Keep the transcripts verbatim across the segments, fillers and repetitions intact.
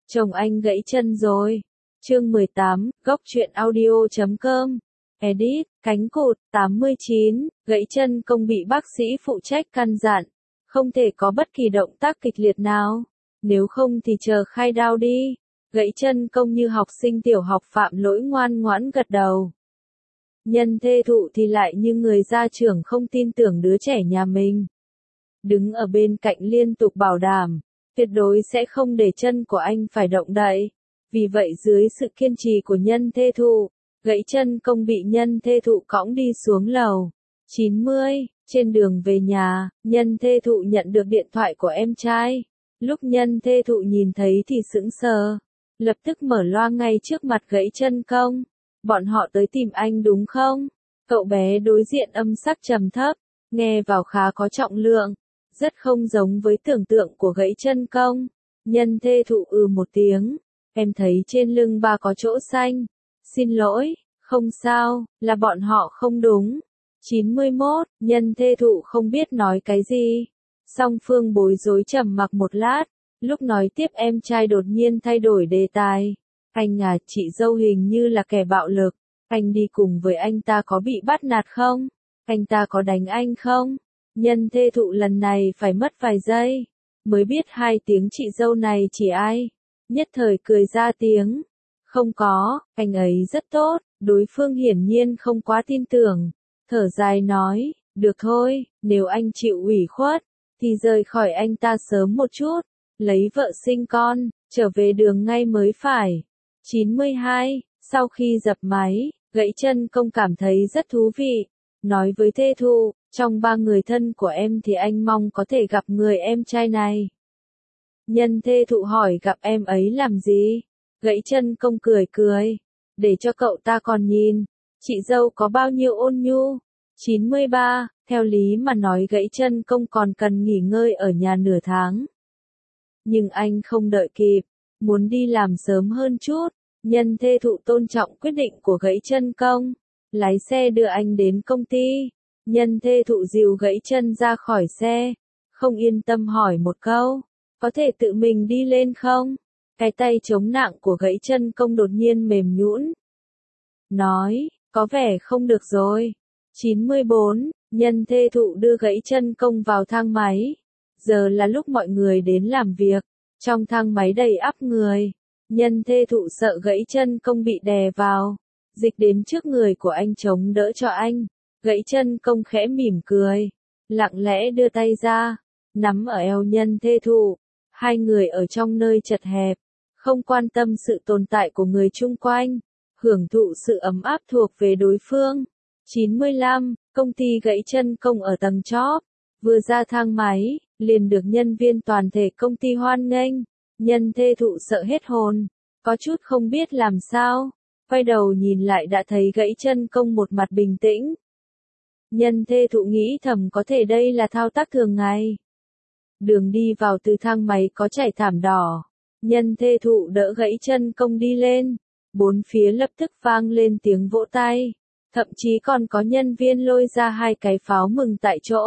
Chồng anh gãy chân rồi. Chương mười tám, góc truyện audio chấm com. Edit, cánh cụt, tám mươi chín, gãy chân công bị bác sĩ phụ trách căn dặn. Không thể có bất kỳ động tác kịch liệt nào. Nếu không thì chờ khai đao đi. Gãy chân công như học sinh tiểu học phạm lỗi ngoan ngoãn gật đầu. Nhân thê thụ thì lại như người gia trưởng không tin tưởng đứa trẻ nhà mình. Đứng ở bên cạnh liên tục bảo đảm, tuyệt đối sẽ không để chân của anh phải động đậy. Vì vậy dưới sự kiên trì của nhân thê thụ, gãy chân công bị nhân thê thụ cõng đi xuống lầu. chín mươi, trên đường về nhà, nhân thê thụ nhận được điện thoại của em trai. Lúc nhân thê thụ nhìn thấy thì sững sờ, lập tức mở loa ngay trước mặt gãy chân công. Bọn họ tới tìm anh đúng không? Cậu bé đối diện âm sắc trầm thấp, nghe vào khá có trọng lượng, rất không giống với tưởng tượng của gãy chân công. Nhân thê thụ ừ một tiếng, em thấy trên lưng ba có chỗ xanh. Xin lỗi, không sao, là bọn họ không đúng. chín mươi mốt, nhân thê thụ không biết nói cái gì. Song phương bối rối trầm mặc một lát, lúc nói tiếp em trai đột nhiên thay đổi đề tài. Anh à, chị dâu hình như là kẻ bạo lực. Anh đi cùng với anh ta có bị bắt nạt không? Anh ta có đánh anh không? Nhân thê thụ lần này phải mất vài giây, mới biết hai tiếng chị dâu này chỉ ai. Nhất thời cười ra tiếng. Không có, anh ấy rất tốt. Đối phương hiển nhiên không quá tin tưởng. Thở dài nói, được thôi, nếu anh chịu ủy khuất, thì rời khỏi anh ta sớm một chút. Lấy vợ sinh con, trở về đường ngay mới phải. chín mươi hai, sau khi dập máy, gãy chân công cảm thấy rất thú vị. Nói với thê thụ, trong ba người thân của em thì anh mong có thể gặp người em trai này. Nhân thê thụ hỏi gặp em ấy làm gì? Gãy chân công cười cười, để cho cậu ta còn nhìn, chị dâu có bao nhiêu ôn nhu. chín mươi ba, theo lý mà nói gãy chân công còn cần nghỉ ngơi ở nhà nửa tháng. Nhưng anh không đợi kịp, muốn đi làm sớm hơn chút. Nhân thê thụ tôn trọng quyết định của gãy chân công, lái xe đưa anh đến công ty. Nhân thê thụ dìu gãy chân ra khỏi xe, không yên tâm hỏi một câu, có thể tự mình đi lên không? Cái tay chống nặng của gãy chân công đột nhiên mềm nhũn. Nói, có vẻ không được rồi. chín mươi bốn, nhân thê thụ đưa gãy chân công vào thang máy. Giờ là lúc mọi người đến làm việc, trong thang máy đầy ắp người. Nhân thê thụ sợ gãy chân công bị đè vào, dịch đến trước người của anh chống đỡ cho anh. Gãy chân công khẽ mỉm cười, lặng lẽ đưa tay ra, nắm ở eo nhân thê thụ. Hai người ở trong nơi chật hẹp, không quan tâm sự tồn tại của người chung quanh, hưởng thụ sự ấm áp thuộc về đối phương. chín mươi lăm, công ty gãy chân công ở tầng chóp, vừa ra thang máy, liền được nhân viên toàn thể công ty hoan nghênh. Nhân thê thụ sợ hết hồn, có chút không biết làm sao, quay đầu nhìn lại đã thấy gãy chân công một mặt bình tĩnh. Nhân thê thụ nghĩ thầm có thể đây là thao tác thường ngày. Đường đi vào từ thang máy có trải thảm đỏ, nhân thê thụ đỡ gãy chân công đi lên, bốn phía lập tức vang lên tiếng vỗ tay, thậm chí còn có nhân viên lôi ra hai cái pháo mừng tại chỗ.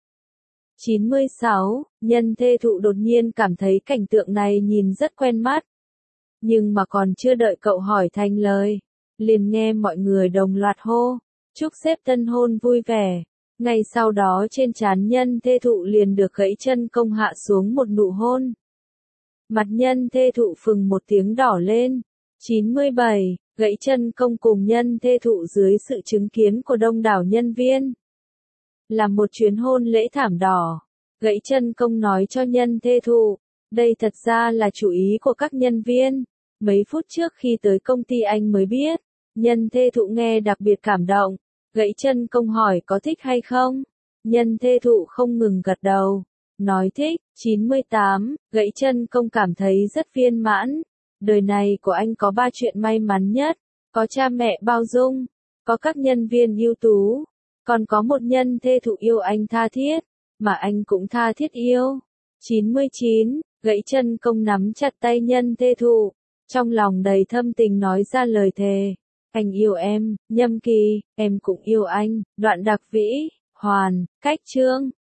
chín mươi sáu, nhân thê thụ đột nhiên cảm thấy cảnh tượng này nhìn rất quen mắt. Nhưng mà còn chưa đợi cậu hỏi thành lời, liền nghe mọi người đồng loạt hô, chúc sếp tân hôn vui vẻ. Ngay sau đó trên trán nhân thê thụ liền được gãy chân công hạ xuống một nụ hôn. Mặt nhân thê thụ phừng một tiếng đỏ lên. chín mươi bảy, gãy chân công cùng nhân thê thụ dưới sự chứng kiến của đông đảo nhân viên. Làm một chuyến hôn lễ thảm đỏ, gãy chân công nói cho nhân thê thụ, đây thật ra là chủ ý của các nhân viên. Mấy phút trước khi tới công ty anh mới biết. Nhân thê thụ nghe đặc biệt cảm động, gãy chân công hỏi có thích hay không? Nhân thê thụ không ngừng gật đầu, nói thích. chín mươi tám, gãy chân công cảm thấy rất viên mãn. Đời này của anh có ba chuyện may mắn nhất, có cha mẹ bao dung, có các nhân viên ưu tú, còn có một nhân thê thụ yêu anh tha thiết, mà anh cũng tha thiết yêu. chín mươi chín, gãy chân công nắm chặt tay nhân thê thụ, trong lòng đầy thâm tình nói ra lời thề. Anh yêu em, Nhâm Kỳ, em cũng yêu anh. Đoạn Đạc Vĩ, Hoàn, Cách Chương.